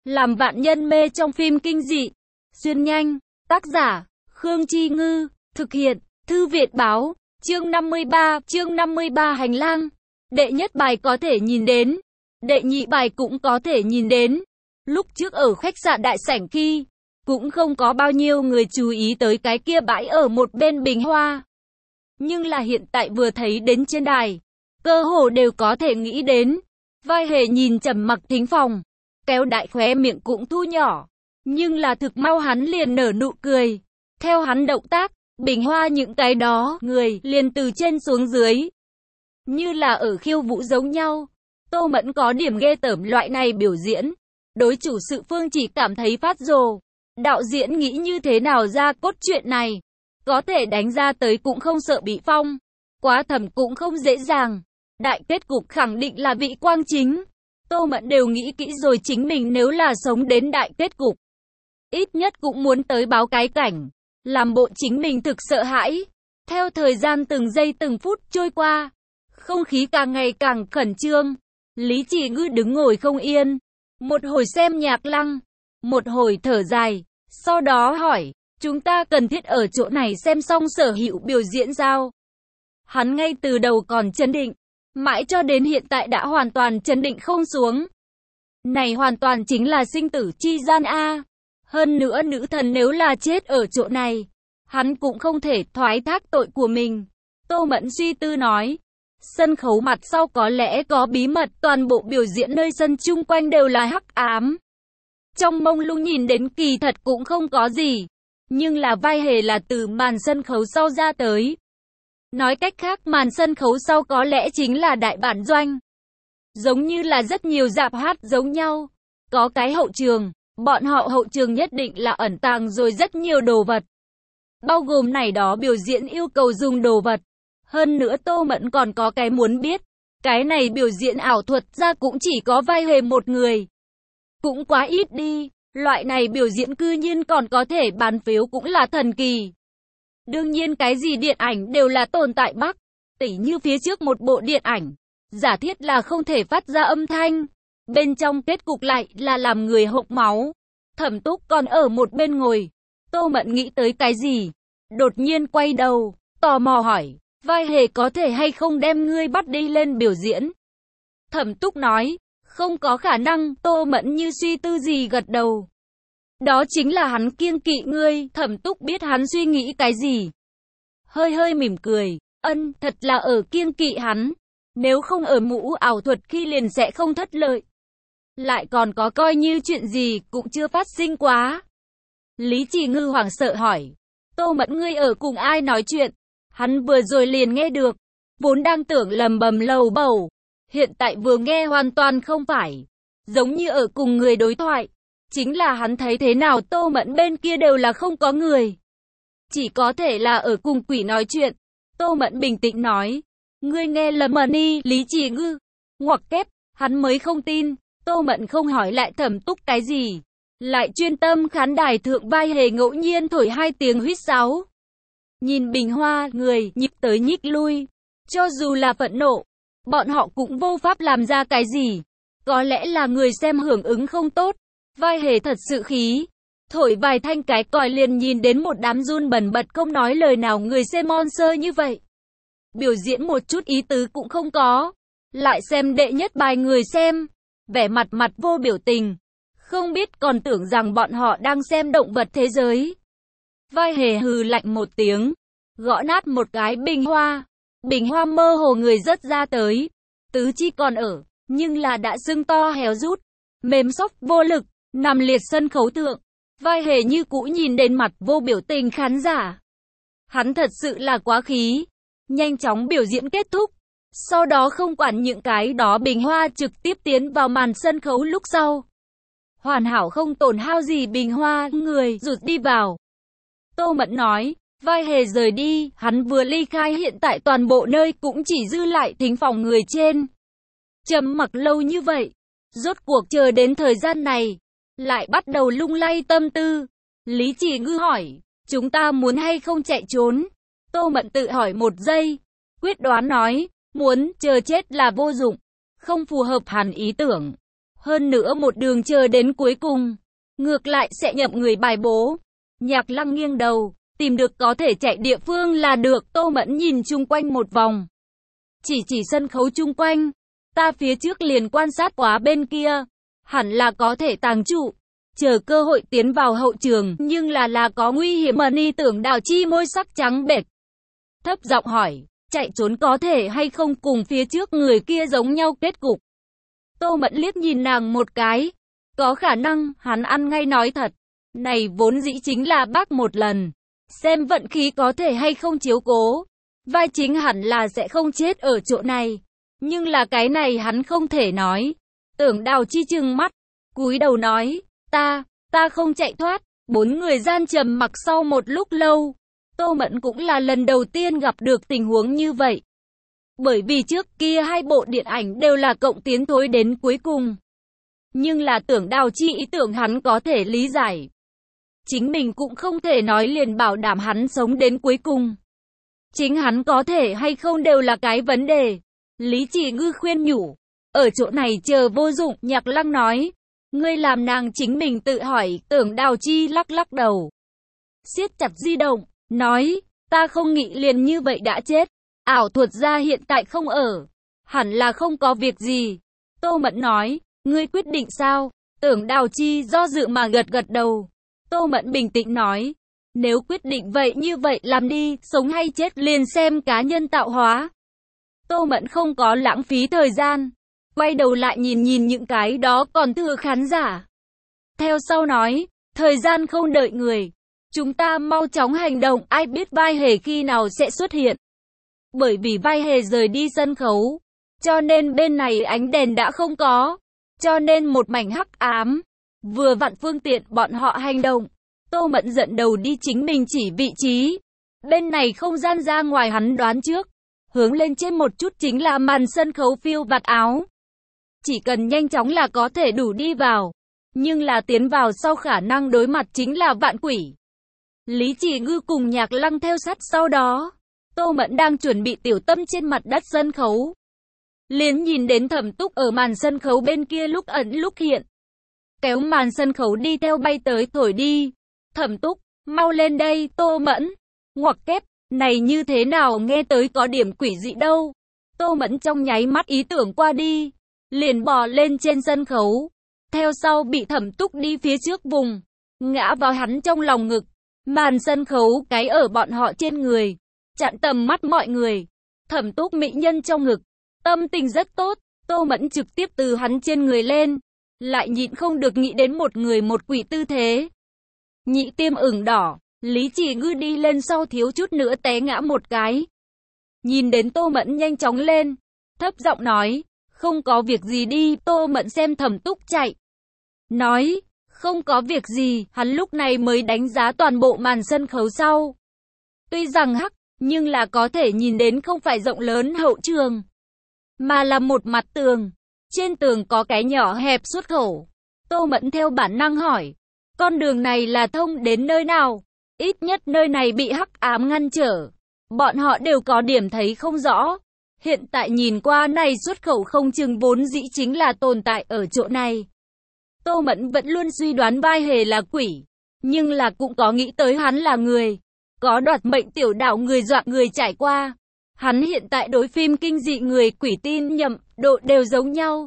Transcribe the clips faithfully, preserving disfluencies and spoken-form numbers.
Làm vạn nhân mê trong phim kinh dị. Xuyên nhanh. Tác giả, Khương Chi Ngư. Thực hiện, Thư Việt Báo. Chương năm mươi ba, chương năm mươi ba hành lang. Đệ nhất bài có thể nhìn đến. Đệ nhị bài cũng có thể nhìn đến. Lúc trước ở khách sạn đại sảnh khi, cũng không có bao nhiêu người chú ý tới cái kia bãi ở một bên bình hoa. Nhưng là hiện tại vừa thấy đến trên đài, cơ hồ đều có thể nghĩ đến. Vai hề nhìn Trầm Mặc thính phòng, kéo đại khóe miệng cũng thu nhỏ. Nhưng là thực mau hắn liền nở nụ cười. Theo hắn động tác, bình hoa những cái đó, người liền từ trên xuống dưới. Như là ở khiêu vũ giống nhau. Tô Mẫn có điểm ghê tởm loại này biểu diễn. Đối chủ sự phương chỉ cảm thấy phát rồ. Đạo diễn nghĩ như thế nào ra cốt truyện này. Có thể đánh ra tới cũng không sợ bị phong. Quá thầm cũng không dễ dàng. Đại kết cục khẳng định là vị quang chính. Tô Mẫn đều nghĩ kỹ rồi chính mình nếu là sống đến đại kết cục. Ít nhất cũng muốn tới báo cái cảnh. Làm bộ chính mình thực sợ hãi. Theo thời gian từng giây từng phút trôi qua. Không khí càng ngày càng khẩn trương. Lý Chỉ Ngư đứng ngồi không yên. Một hồi xem nhạc lăng. Một hồi thở dài. Sau đó hỏi. Chúng ta cần thiết ở chỗ này xem xong sở hữu biểu diễn sao? Hắn ngay từ đầu còn chấn định. Mãi cho đến hiện tại đã hoàn toàn chấn định không xuống. Này hoàn toàn chính là sinh tử chi gian a. Hơn nữa nữ thần nếu là chết ở chỗ này, hắn cũng không thể thoái thác tội của mình. Tô Mẫn suy tư nói. Sân khấu mặt sau có lẽ có bí mật, toàn bộ biểu diễn nơi sân chung quanh đều là hắc ám. Trong mông lung nhìn đến kỳ thật cũng không có gì. Nhưng là vai hề là từ màn sân khấu sau ra tới. Nói cách khác màn sân khấu sau có lẽ chính là đại bản doanh. Giống như là rất nhiều rạp hát giống nhau. Có cái hậu trường, bọn họ hậu trường nhất định là ẩn tàng rồi rất nhiều đồ vật. Bao gồm này đó biểu diễn yêu cầu dùng đồ vật. Hơn nữa Tô Mẫn còn có cái muốn biết. Cái này biểu diễn ảo thuật ra cũng chỉ có vai hề một người. Cũng quá ít đi. Loại này biểu diễn cư nhiên còn có thể bán phiếu cũng là thần kỳ. Đương nhiên cái gì điện ảnh đều là tồn tại Bắc. Tỉ như phía trước một bộ điện ảnh. Giả thiết là không thể phát ra âm thanh. Bên trong kết cục lại là làm người hộc máu. Thẩm Túc còn ở một bên ngồi. Tô Mẫn nghĩ tới cái gì? Đột nhiên quay đầu, tò mò hỏi. Vai hề có thể hay không đem ngươi bắt đi lên biểu diễn? Thẩm Túc nói. Không có khả năng. Tô Mẫn như suy tư gì gật đầu. Đó chính là hắn kiêng kỵ ngươi. Thẩm Túc biết hắn suy nghĩ cái gì. Hơi hơi mỉm cười. Ân, thật là ở kiêng kỵ hắn. Nếu không ở mũ ảo thuật khi liền sẽ không thất lợi. Lại còn có coi như chuyện gì cũng chưa phát sinh quá. Lý Chỉ Ngư hoảng sợ hỏi. Tô Mẫn ngươi ở cùng ai nói chuyện? Hắn vừa rồi liền nghe được. Vốn đang tưởng lầm bầm lầu bầu. Hiện tại vừa nghe hoàn toàn không phải. Giống như ở cùng người đối thoại. Chính là hắn thấy thế nào Tô Mẫn bên kia đều là không có người. Chỉ có thể là ở cùng quỷ nói chuyện. Tô Mẫn bình tĩnh nói. Ngươi nghe lầm mà đi. Lý Chỉ Ngư. Ngoặc kép. Hắn mới không tin. Tô Mẫn không hỏi lại Thẩm Túc cái gì. Lại chuyên tâm khán đài thượng vai hề ngẫu nhiên thổi hai tiếng huýt sáo. Nhìn bình hoa, người nhịp tới nhích lui. Cho dù là phẫn nộ, bọn họ cũng vô pháp làm ra cái gì. Có lẽ là người xem hưởng ứng không tốt. Vai hề thật sự khí. Thổi vài thanh cái còi liền nhìn đến một đám run bần bật không nói lời nào người xem monster như vậy. Biểu diễn một chút ý tứ cũng không có. Lại xem đệ nhất bài người xem. Vẻ mặt mặt vô biểu tình. Không biết còn tưởng rằng bọn họ đang xem động vật thế giới. Vai hề hừ lạnh một tiếng. Gõ nát một cái bình hoa. Bình hoa mơ hồ người rớt ra tới. Tứ chi còn ở. Nhưng là đã sưng to héo rút. Mềm xóc vô lực. Nằm liệt sân khấu thượng. Vai hề như cũ nhìn đến mặt vô biểu tình khán giả. Hắn thật sự là quá khí. Nhanh chóng biểu diễn kết thúc. Sau đó không quản những cái đó bình hoa trực tiếp tiến vào màn sân khấu lúc sau. Hoàn hảo không tổn hao gì bình hoa, người rụt đi vào. Tô Mẫn nói, vai hề rời đi, hắn vừa ly khai hiện tại toàn bộ nơi cũng chỉ dư lại thính phòng người trên. Trầm mặc lâu như vậy, rốt cuộc chờ đến thời gian này, lại bắt đầu lung lay tâm tư. Lý Chỉ Ngư hỏi, chúng ta muốn hay không chạy trốn? Tô Mẫn tự hỏi một giây, quyết đoán nói, muốn, chờ chết là vô dụng, không phù hợp hẳn ý tưởng. Hơn nữa một đường chờ đến cuối cùng, ngược lại sẽ nhậm người bài bố. Nhạc Lăng nghiêng đầu, tìm được có thể chạy địa phương là được. Tô Mẫn nhìn chung quanh một vòng. Chỉ chỉ sân khấu chung quanh. Ta phía trước liền quan sát quá bên kia. Hẳn là có thể tàng trụ. Chờ cơ hội tiến vào hậu trường. Nhưng là là có nguy hiểm mà ni Tưởng Đào Chi môi sắc trắng bệch. Thấp giọng hỏi. Chạy trốn có thể hay không cùng phía trước người kia giống nhau kết cục. Tô Mẫn liếc nhìn nàng một cái. Có khả năng, hắn ăn ngay nói thật. Này vốn dĩ chính là bác một lần. Xem vận khí có thể hay không chiếu cố. Vai chính hẳn là sẽ không chết ở chỗ này. Nhưng là cái này hắn không thể nói. Tưởng Đào Chi trừng mắt. Cúi đầu nói. Ta, ta không chạy thoát. Bốn người gian trầm mặc sau một lúc lâu. Tô Mẫn cũng là lần đầu tiên gặp được tình huống như vậy. Bởi vì trước kia hai bộ điện ảnh đều là cộng tiến thối đến cuối cùng. Nhưng là Tưởng Đào Chi ý tưởng hắn có thể lý giải. Chính mình cũng không thể nói liền bảo đảm hắn sống đến cuối cùng. Chính hắn có thể hay không đều là cái vấn đề. Lý Chỉ Ngư khuyên nhủ. Ở chỗ này chờ vô dụng. Nhạc Lăng nói. Ngươi làm nàng chính mình tự hỏi. Tưởng Đào Chi lắc lắc đầu. Siết chặt di động. Nói. Ta không nghĩ liền như vậy đã chết. Ảo thuật gia hiện tại không ở. Hẳn là không có việc gì. Tô Mẫn nói. Ngươi quyết định sao? Tưởng Đào Chi do dự mà gật gật đầu. Tô Mẫn bình tĩnh nói. Nếu quyết định vậy như vậy làm đi. Sống hay chết liền xem cá nhân tạo hóa. Tô Mẫn không có lãng phí thời gian. Quay đầu lại nhìn nhìn những cái đó còn thừa khán giả. Theo sau nói. Thời gian không đợi người. Chúng ta mau chóng hành động. Ai biết vai hề khi nào sẽ xuất hiện. Bởi vì vai hề rời đi sân khấu. Cho nên bên này ánh đèn đã không có. Cho nên một mảnh hắc ám. Vừa vặn phương tiện bọn họ hành động. Tô Mẫn giận đầu đi chính mình chỉ vị trí. Bên này không gian ra ngoài hắn đoán trước. Hướng lên trên một chút chính là màn sân khấu phiêu vạt áo. Chỉ cần nhanh chóng là có thể đủ đi vào. Nhưng là tiến vào sau khả năng đối mặt chính là vạn quỷ. Lý Chỉ Ngư cùng Nhạc Lăng theo sát sau đó. Tô Mẫn đang chuẩn bị tiểu tâm trên mặt đất sân khấu. Liền nhìn đến Thẩm Túc ở màn sân khấu bên kia lúc ẩn lúc hiện. Kéo màn sân khấu đi theo bay tới thổi đi. Thẩm Túc, mau lên đây. Tô Mẫn, ngoặc kép, này như thế nào nghe tới có điểm quỷ dị đâu. Tô Mẫn trong nháy mắt ý tưởng qua đi. Liền bò lên trên sân khấu. Theo sau bị Thẩm Túc đi phía trước vùng. Ngã vào hắn trong lòng ngực. Màn sân khấu cái ở bọn họ trên người. Chặn tầm mắt mọi người. Thẩm Túc mỹ nhân trong ngực. Tâm tình rất tốt. Tô Mẫn trực tiếp từ hắn trên người lên. Lại nhịn không được nghĩ đến một người một quỷ tư thế. Nhị tiêm ửng đỏ. Lý Chỉ Ngư đi lên sau thiếu chút nữa té ngã một cái. Nhìn đến Tô Mẫn nhanh chóng lên. Thấp giọng nói. Không có việc gì đi. Tô Mẫn xem Thẩm Túc chạy. Nói. Không có việc gì. Hắn lúc này mới đánh giá toàn bộ màn sân khấu sau. Tuy rằng hắc. Nhưng là có thể nhìn đến không phải rộng lớn hậu trường. Mà là một mặt tường. Trên tường có cái nhỏ hẹp xuất khẩu. Tô Mẫn theo bản năng hỏi. Con đường này là thông đến nơi nào? Ít nhất nơi này bị hắc ám ngăn trở. Bọn họ đều có điểm thấy không rõ. Hiện tại nhìn qua này xuất khẩu không chừng vốn dĩ chính là tồn tại ở chỗ này. Tô Mẫn vẫn luôn suy đoán vai hề là quỷ. Nhưng là cũng có nghĩ tới hắn là người. Có đoạt mệnh tiểu đạo người dọa người trải qua. Hắn hiện tại đối phim kinh dị người quỷ tin nhầm, độ đều giống nhau.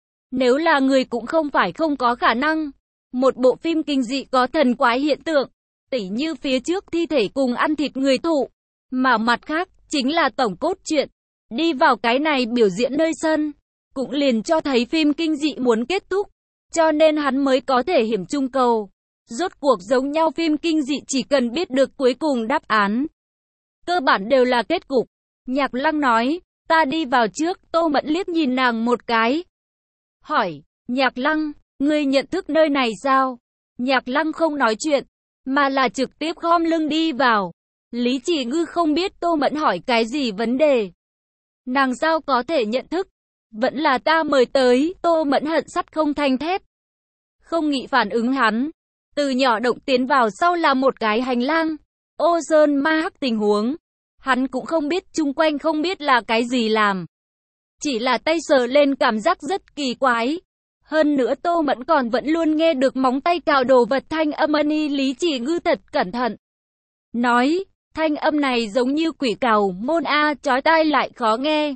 Nếu là người cũng không phải không có khả năng. Một bộ phim kinh dị có thần quái hiện tượng. Tỉ như phía trước thi thể cùng ăn thịt người thụ. Mà mặt khác, chính là tổng cốt truyện. Đi vào cái này biểu diễn nơi sân. Cũng liền cho thấy phim kinh dị muốn kết thúc. Cho nên hắn mới có thể hiểm trung cầu. Rốt cuộc giống nhau phim kinh dị chỉ cần biết được cuối cùng đáp án. Cơ bản đều là kết cục. Nhạc Lăng nói, ta đi vào trước. Tô Mẫn liếc nhìn nàng một cái. Hỏi, Nhạc Lăng, ngươi nhận thức nơi này sao? Nhạc Lăng không nói chuyện, mà là trực tiếp khom lưng đi vào. Lý Chỉ Ngư không biết Tô Mẫn hỏi cái gì vấn đề. Nàng sao có thể nhận thức? Vẫn là ta mời tới. Tô Mẫn hận sắt không thành thép. Không nghĩ phản ứng hắn. Từ nhỏ động tiến vào sau là một cái hành lang. Ô sơn ma hắc tình huống. Hắn cũng không biết, chung quanh không biết là cái gì làm. Chỉ là tay sờ lên cảm giác rất kỳ quái. Hơn nữa Tô Mẫn còn vẫn luôn nghe được móng tay cào đồ vật thanh âm ani Lý Chỉ Ngư thật cẩn thận. Nói, thanh âm này giống như quỷ cào môn a, chói tai lại khó nghe.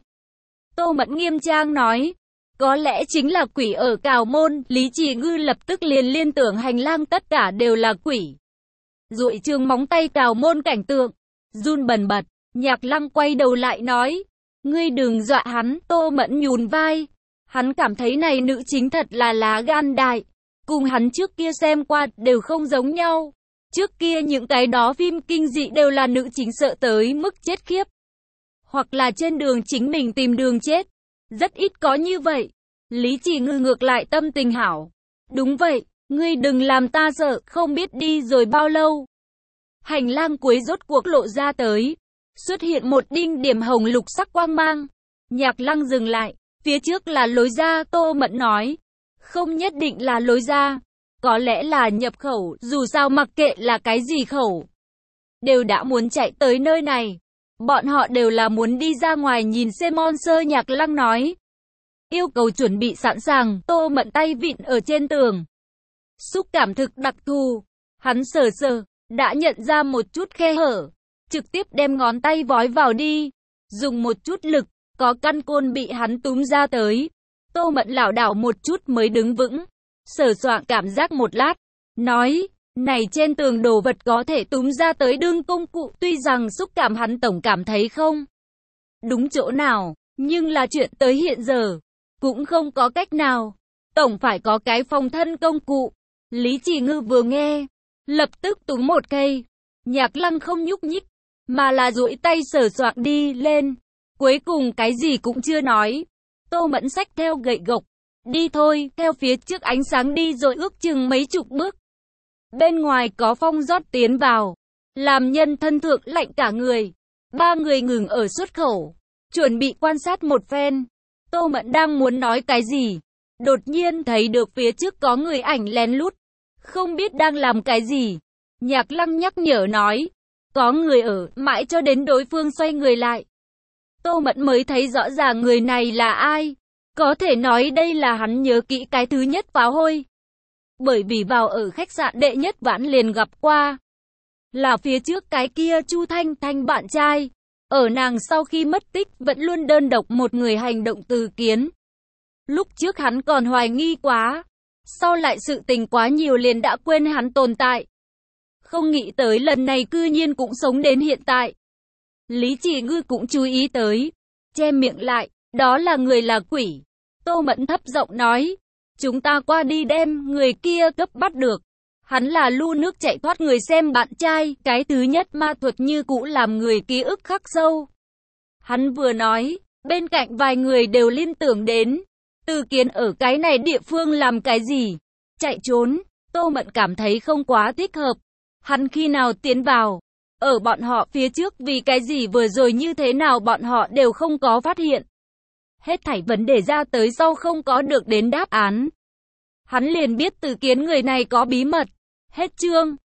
Tô Mẫn nghiêm trang nói, có lẽ chính là quỷ ở cào môn. Lý Chỉ Ngư lập tức liền liên tưởng hành lang tất cả đều là quỷ. Duỗi trường móng tay cào môn cảnh tượng, run bần bật. Nhạc Lăng quay đầu lại nói, ngươi đừng dọa hắn. Tô Mẫn nhún vai, hắn cảm thấy này nữ chính thật là lá gan đại, cùng hắn trước kia xem qua đều không giống nhau. Trước kia những cái đó phim kinh dị đều là nữ chính sợ tới mức chết khiếp, hoặc là trên đường chính mình tìm đường chết, rất ít có như vậy. Lý Chỉ Ngư ngược lại tâm tình hảo, đúng vậy, ngươi đừng làm ta sợ. Không biết đi rồi bao lâu, hành lang cuối rốt cuộc lộ ra tới, xuất hiện một đinh điểm hồng lục sắc quang mang. Nhạc Lăng dừng lại, phía trước là lối ra. Tô Mẫn nói, không nhất định là lối ra, có lẽ là nhập khẩu. Dù sao mặc kệ là cái gì khẩu, đều đã muốn chạy tới nơi này. Bọn họ đều là muốn đi ra ngoài nhìn xem monster. Nhạc Lăng nói, yêu cầu chuẩn bị sẵn sàng. Tô Mẫn tay vịn ở trên tường, xúc cảm thực đặc thù, hắn sờ sờ, đã nhận ra một chút khe hở, trực tiếp đem ngón tay vói vào đi, dùng một chút lực, có căn côn bị hắn túm ra tới. Tô Mẫn lảo đảo một chút mới đứng vững, sờ soạng cảm giác một lát, nói, này trên tường đồ vật có thể túm ra tới đương công cụ. Tuy rằng xúc cảm hắn tổng cảm thấy không đúng chỗ nào, nhưng là chuyện tới hiện giờ, cũng không có cách nào, tổng phải có cái phòng thân công cụ. Lý Chỉ Ngư vừa nghe, lập tức túm một cây. Nhạc Lăng không nhúc nhích, mà là duỗi tay sờ soạng đi lên, cuối cùng cái gì cũng chưa nói. Tô Mẫn xách theo gậy gộc, đi thôi. Theo phía trước ánh sáng đi rồi ước chừng mấy chục bước, bên ngoài có phong rót tiến vào, làm nhân thân thượng lạnh cả người. Ba người ngừng ở xuất khẩu, chuẩn bị quan sát một phen. Tô Mẫn đang muốn nói cái gì, đột nhiên thấy được phía trước có người ảnh lén lút, không biết đang làm cái gì. Nhạc Lăng nhắc nhở nói, có người ở. Mãi cho đến đối phương xoay người lại, Tô Mẫn mới thấy rõ ràng người này là ai. Có thể nói đây là hắn nhớ kỹ cái thứ nhất pháo hôi, bởi vì vào ở khách sạn đệ nhất vãn liền gặp qua, là phía trước cái kia Chu Thanh Thanh bạn trai. Ở nàng sau khi mất tích vẫn luôn đơn độc một người hành động Từ Kiến. Lúc trước hắn còn hoài nghi quá, sau lại sự tình quá nhiều liền đã quên hắn tồn tại. Không nghĩ tới lần này cư nhiên cũng sống đến hiện tại. Lý Chỉ Ngư cũng chú ý tới, che miệng lại, đó là người là quỷ. Tô Mẫn thấp giọng nói, chúng ta qua đi đem người kia cấp bắt được. Hắn là lu nước chạy thoát người xem bạn trai, cái thứ nhất ma thuật như cũ làm người ký ức khắc sâu. Hắn vừa nói, bên cạnh vài người đều liên tưởng đến, Từ Kiến ở cái này địa phương làm cái gì? Chạy trốn. Tô Mẫn cảm thấy không quá thích hợp. Hắn khi nào tiến vào? Ở bọn họ phía trước, vì cái gì vừa rồi như thế nào bọn họ đều không có phát hiện. Hết thảy vấn đề ra tới sau không có được đến đáp án. Hắn liền biết Từ Kiến người này có bí mật. Hết chương.